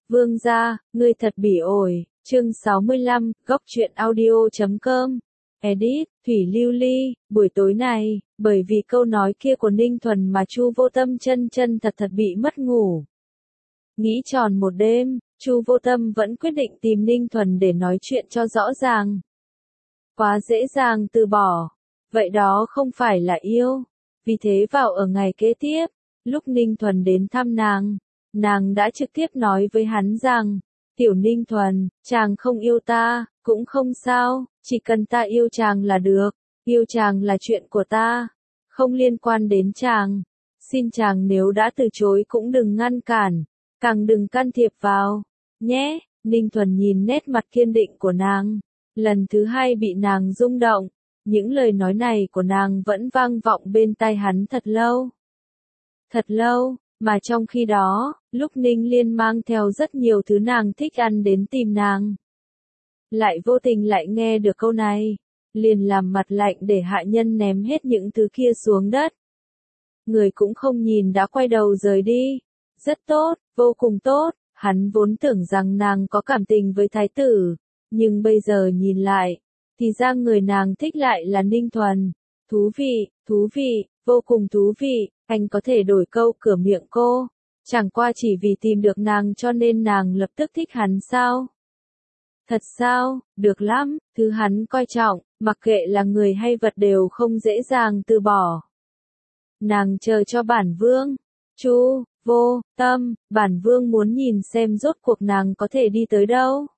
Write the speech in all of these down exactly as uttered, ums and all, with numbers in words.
Vương gia, ngươi thật bỉ ổi, chương sáu mươi lăm, góc truyện audio chấm com. Edit, Thủy Lưu Ly, buổi tối này, bởi vì câu nói kia của Ninh Thuần mà Chu Vô Tâm chân chân thật thật bị mất ngủ. Nghĩ tròn một đêm, Chu Vô Tâm vẫn quyết định tìm Ninh Thuần để nói chuyện cho rõ ràng. Quá dễ dàng từ bỏ, vậy đó không phải là yêu. Vì thế vào ở ngày kế tiếp, lúc Ninh Thuần đến thăm nàng, nàng đã trực tiếp nói với hắn rằng, Tiểu Ninh Thuần, chàng không yêu ta, cũng không sao, chỉ cần ta yêu chàng là được, yêu chàng là chuyện của ta, không liên quan đến chàng. Xin chàng nếu đã từ chối cũng đừng ngăn cản, càng đừng can thiệp vào, nhé. Ninh Thuần nhìn nét mặt kiên định của nàng, lần thứ hai bị nàng rung động, những lời nói này của nàng vẫn vang vọng bên tai hắn thật lâu. Thật lâu. Mà trong khi đó, lúc Ninh Liên mang theo rất nhiều thứ nàng thích ăn đến tìm nàng, lại vô tình lại nghe được câu này, liền làm mặt lạnh để hạ nhân ném hết những thứ kia xuống đất. Người cũng không nhìn đã quay đầu rời đi. Rất tốt, vô cùng tốt, hắn vốn tưởng rằng nàng có cảm tình với thái tử, nhưng bây giờ nhìn lại, thì ra người nàng thích lại là Ninh Thuần. Thú vị, thú vị, vô cùng thú vị. Anh có thể đổi câu cửa miệng cô, chẳng qua chỉ vì tìm được nàng cho nên nàng lập tức thích hắn sao? Thật sao, được lắm, thứ hắn coi trọng, mặc kệ là người hay vật đều không dễ dàng từ bỏ. Nàng chờ cho bản vương, Chu Vô Tâm, bản vương muốn nhìn xem rốt cuộc nàng có thể đi tới đâu.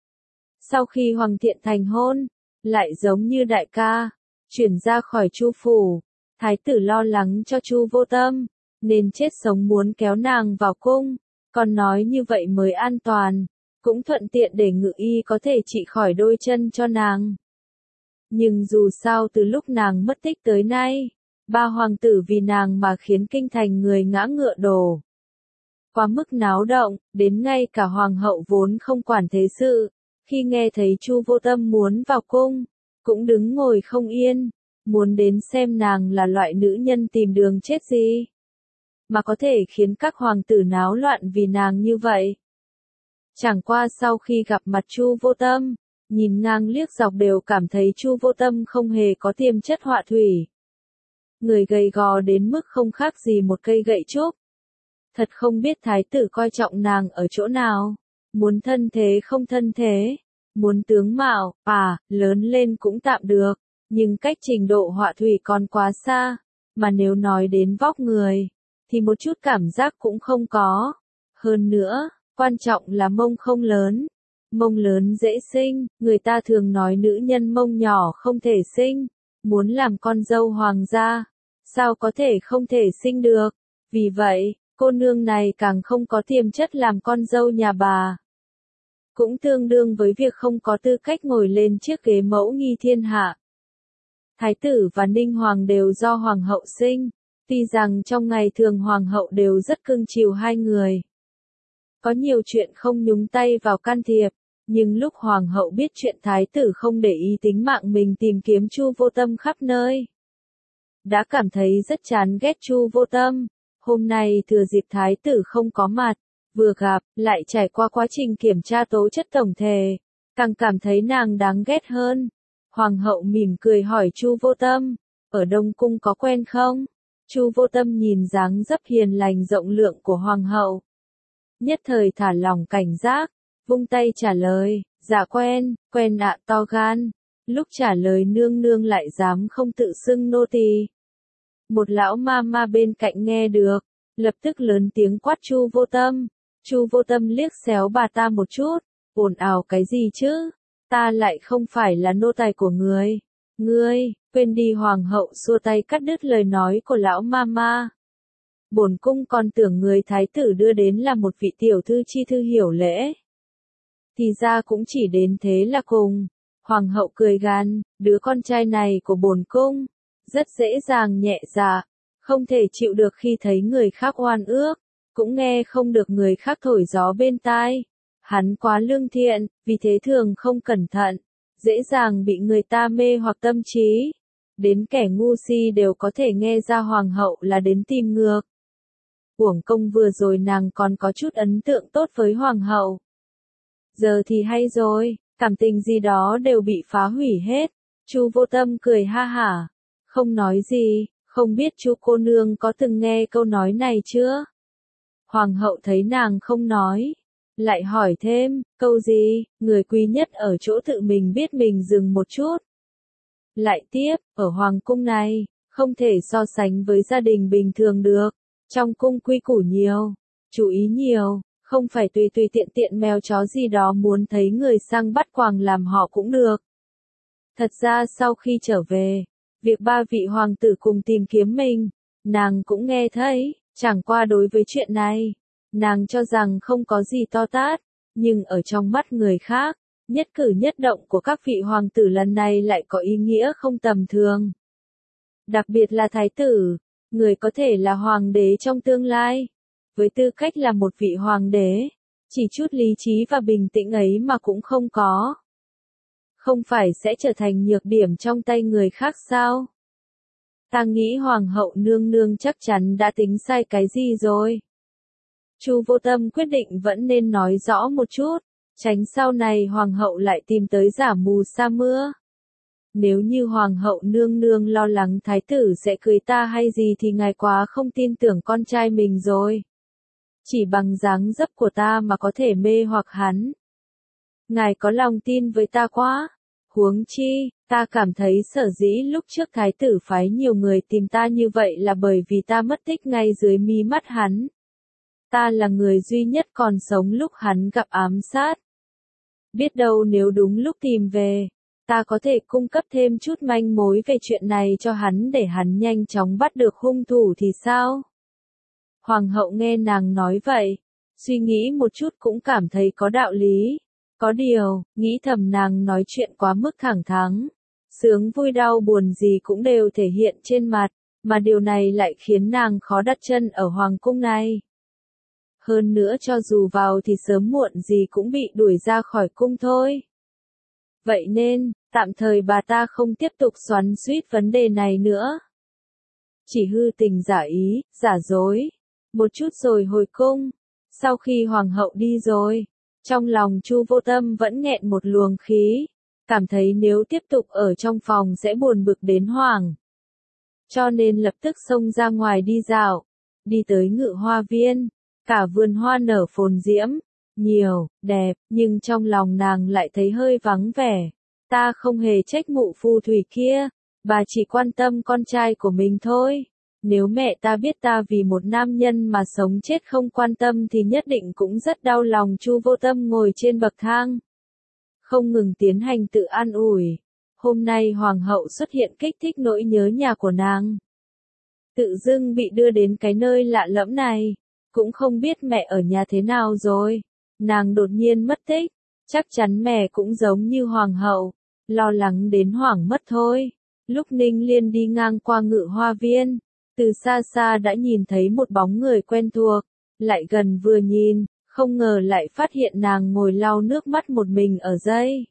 Sau khi Hoàng Thiện thành hôn, lại giống như đại ca, chuyển ra khỏi Chu phủ. Thái tử lo lắng cho Chu Vô Tâm, nên chết sống muốn kéo nàng vào cung, còn nói như vậy mới an toàn, cũng thuận tiện để Ngự Y có thể trị khỏi đôi chân cho nàng. Nhưng dù sao từ lúc nàng mất tích tới nay, ba hoàng tử vì nàng mà khiến kinh thành người ngã ngựa đổ. Quá mức náo động, đến ngay cả hoàng hậu vốn không quản thế sự, khi nghe thấy Chu Vô Tâm muốn vào cung, cũng đứng ngồi không yên. Muốn đến xem nàng là loại nữ nhân tìm đường chết gì, mà có thể khiến các hoàng tử náo loạn vì nàng như vậy. Chẳng qua sau khi gặp mặt Chu Vô Tâm, nhìn ngang liếc dọc đều cảm thấy Chu Vô Tâm không hề có tiềm chất họa thủy. Người gầy gò đến mức không khác gì một cây gậy trúc. Thật không biết thái tử coi trọng nàng ở chỗ nào, muốn thân thế không thân thế, muốn tướng mạo, à, lớn lên cũng tạm được. Nhưng cách trình độ họa thủy còn quá xa, mà nếu nói đến vóc người, thì một chút cảm giác cũng không có. Hơn nữa, quan trọng là mông không lớn. Mông lớn dễ sinh, người ta thường nói nữ nhân mông nhỏ không thể sinh, muốn làm con dâu hoàng gia, sao có thể không thể sinh được. Vì vậy, cô nương này càng không có tiềm chất làm con dâu nhà bà. Cũng tương đương với việc không có tư cách ngồi lên chiếc ghế mẫu nghi thiên hạ. Thái tử và Ninh Hoàng đều do Hoàng hậu sinh, tuy rằng trong ngày thường Hoàng hậu đều rất cưng chiều hai người. Có nhiều chuyện không nhúng tay vào can thiệp, nhưng lúc Hoàng hậu biết chuyện thái tử không để ý tính mạng mình tìm kiếm Chu Vô Tâm khắp nơi, đã cảm thấy rất chán ghét Chu Vô Tâm. Hôm nay thừa dịp thái tử không có mặt, vừa gặp, lại trải qua quá trình kiểm tra tố chất tổng thể, càng cảm thấy nàng đáng ghét hơn. Hoàng hậu mỉm cười hỏi Chu Vô Tâm, ở Đông Cung có quen không? Chu Vô Tâm nhìn dáng dấp hiền lành rộng lượng của Hoàng hậu, nhất thời thả lỏng cảnh giác, vung tay trả lời, dạ quen, quen ạ. To gan. Lúc trả lời nương nương lại dám không tự xưng nô tỳ. Một lão ma ma bên cạnh nghe được, lập tức lớn tiếng quát Chu Vô Tâm. Chu Vô Tâm liếc xéo bà ta một chút, ồn ào cái gì chứ? Ta lại không phải là nô tài của người. Ngươi, quên đi. Hoàng hậu xua tay cắt đứt lời nói của lão mama. Bổn cung còn tưởng người thái tử đưa đến là một vị tiểu thư chi thư hiểu lễ. Thì ra cũng chỉ đến thế là cùng. Hoàng hậu cười gằn, đứa con trai này của bổn cung, rất dễ dàng nhẹ dạ, không thể chịu được khi thấy người khác oan ước, cũng nghe không được người khác thổi gió bên tai. Hắn quá lương thiện, vì thế thường không cẩn thận, dễ dàng bị người ta mê hoặc tâm trí. Đến kẻ ngu si đều có thể nghe ra hoàng hậu là đến tìm ngược. uổng công vừa rồi nàng còn có chút ấn tượng tốt với hoàng hậu. Giờ thì hay rồi, cảm tình gì đó đều bị phá hủy hết. Chu Vô Tâm cười ha hả, không nói gì, không biết Chu cô nương có từng nghe câu nói này chưa? Hoàng hậu thấy nàng không nói, lại hỏi thêm, câu gì, người quý nhất ở chỗ tự mình biết mình dừng một chút. Lại tiếp, ở hoàng cung này, không thể so sánh với gia đình bình thường được, trong cung quy củ nhiều, chú ý nhiều, không phải tùy tùy tiện tiện mèo chó gì đó muốn thấy người sang bắt quàng làm họ cũng được. Thật ra sau khi trở về, việc ba vị hoàng tử cùng tìm kiếm mình, nàng cũng nghe thấy, chẳng qua đối với chuyện này, nàng cho rằng không có gì to tát, nhưng ở trong mắt người khác, nhất cử nhất động của các vị hoàng tử lần này lại có ý nghĩa không tầm thường. Đặc biệt là thái tử, người có thể là hoàng đế trong tương lai. Với tư cách là một vị hoàng đế, chỉ chút lý trí và bình tĩnh ấy mà cũng không có. Không phải sẽ trở thành nhược điểm trong tay người khác sao? Ta nghĩ hoàng hậu nương nương chắc chắn đã tính sai cái gì rồi. Chu Vô Tâm quyết định vẫn nên nói rõ một chút, tránh sau này hoàng hậu lại tìm tới giả mù sa mưa. Nếu như hoàng hậu nương nương lo lắng thái tử sẽ cưới ta hay gì thì ngài quá không tin tưởng con trai mình rồi. Chỉ bằng dáng dấp của ta mà có thể mê hoặc hắn. Ngài có lòng tin với ta quá. Huống chi, ta cảm thấy sở dĩ lúc trước thái tử phái nhiều người tìm ta như vậy là bởi vì ta mất tích ngay dưới mí mắt hắn. Ta là người duy nhất còn sống lúc hắn gặp ám sát. Biết đâu nếu đúng lúc tìm về, ta có thể cung cấp thêm chút manh mối về chuyện này cho hắn để hắn nhanh chóng bắt được hung thủ thì sao? Hoàng hậu nghe nàng nói vậy, suy nghĩ một chút cũng cảm thấy có đạo lý. Có điều, nghĩ thầm nàng nói chuyện quá mức thẳng thắn. Sướng vui đau buồn gì cũng đều thể hiện trên mặt, mà điều này lại khiến nàng khó đặt chân ở hoàng cung này. Hơn nữa cho dù vào thì sớm muộn gì cũng bị đuổi ra khỏi cung thôi. Vậy nên, tạm thời bà ta không tiếp tục xoắn xuýt vấn đề này nữa. Chỉ hư tình giả ý, giả dối. Một chút rồi hồi cung. Sau khi hoàng hậu đi rồi, trong lòng Chu Vô Tâm vẫn nghẹn một luồng khí, cảm thấy nếu tiếp tục ở trong phòng sẽ buồn bực đến hoảng. Cho nên lập tức xông ra ngoài đi dạo, đi tới Ngự Hoa Viên, cả vườn hoa nở phồn diễm, nhiều, đẹp, nhưng trong lòng nàng lại thấy hơi vắng vẻ. Ta không hề trách mụ phù thủy kia, bà chỉ quan tâm con trai của mình thôi. Nếu mẹ ta biết ta vì một nam nhân mà sống chết không quan tâm thì nhất định cũng rất đau lòng. Chu Vô Tâm ngồi trên bậc thang, không ngừng tiến hành tự an ủi. Hôm nay hoàng hậu xuất hiện kích thích nỗi nhớ nhà của nàng. Tự dưng bị đưa đến cái nơi lạ lẫm này, cũng không biết mẹ ở nhà thế nào rồi. Nàng đột nhiên mất tích, chắc chắn mẹ cũng giống như hoàng hậu, lo lắng đến hoảng mất thôi. Lúc Ninh Liên đi ngang qua Ngự Hoa Viên, từ xa xa đã nhìn thấy một bóng người quen thuộc, lại gần vừa nhìn, không ngờ lại phát hiện nàng ngồi lau nước mắt một mình ở dây.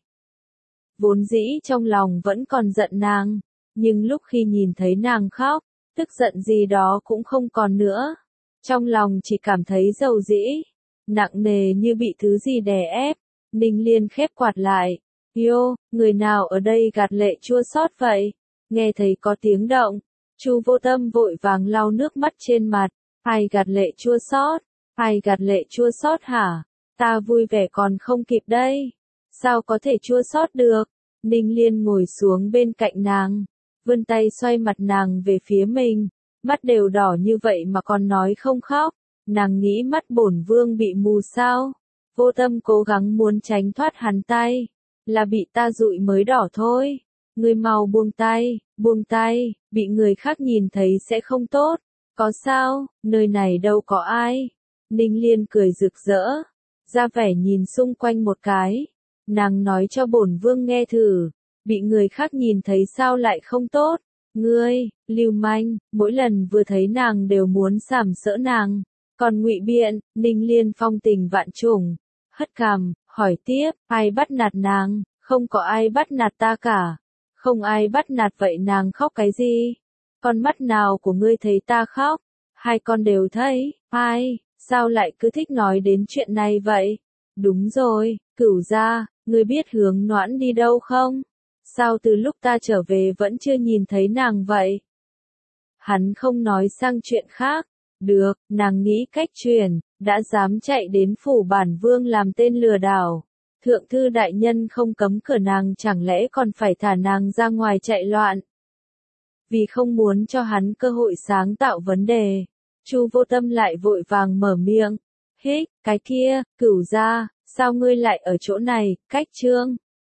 Vốn dĩ trong lòng vẫn còn giận nàng, nhưng lúc khi nhìn thấy nàng khóc, tức giận gì đó cũng không còn nữa. Trong lòng chỉ cảm thấy dầu dĩ, nặng nề như bị thứ gì đè ép. Ninh Liên khép quạt lại. Yo, người nào ở đây gạt lệ chua xót vậy? Nghe thấy có tiếng động, Chu Vô Tâm vội vàng lau nước mắt trên mặt. Ai gạt lệ chua xót? Ai gạt lệ chua xót hả? Ta vui vẻ còn không kịp đây. Sao có thể chua xót được? Ninh Liên ngồi xuống bên cạnh nàng, vươn tay xoay mặt nàng về phía mình. Mắt đều đỏ như vậy mà còn nói không khóc. Nàng nghĩ mắt bổn vương bị mù sao? Vô Tâm cố gắng muốn tránh thoát hắn tay. Là bị ta dụi mới đỏ thôi. Ngươi mau buông tay, buông tay, bị người khác nhìn thấy sẽ không tốt. Có sao, nơi này đâu có ai. Ninh Liên cười rực rỡ, ra vẻ nhìn xung quanh một cái. Nàng nói cho bổn vương nghe thử, bị người khác nhìn thấy sao lại không tốt. Ngươi, lưu manh, mỗi lần vừa thấy nàng đều muốn sàm sỡ nàng. Còn ngụy biện, Ninh Liên phong tình vạn trùng, hất cằm, hỏi tiếp, ai bắt nạt nàng? Không có ai bắt nạt ta cả. Không ai bắt nạt vậy nàng khóc cái gì? Con mắt nào của ngươi thấy ta khóc? Hai con đều thấy, ai, sao lại cứ thích nói đến chuyện này vậy? Đúng rồi, Cửu gia, ngươi biết Hướng Noãn đi đâu không? Sao từ lúc ta trở về vẫn chưa nhìn thấy nàng vậy? Hắn không nói sang chuyện khác. Được, nàng nghĩ cách chuyển, đã dám chạy đến phủ bản vương làm tên lừa đảo. Thượng thư đại nhân không cấm cửa nàng chẳng lẽ còn phải thả nàng ra ngoài chạy loạn. Vì không muốn cho hắn cơ hội sáng tạo vấn đề, Chu Vô Tâm lại vội vàng mở miệng. Hích, cái kia, Cửu gia, sao ngươi lại ở chỗ này, cách trương?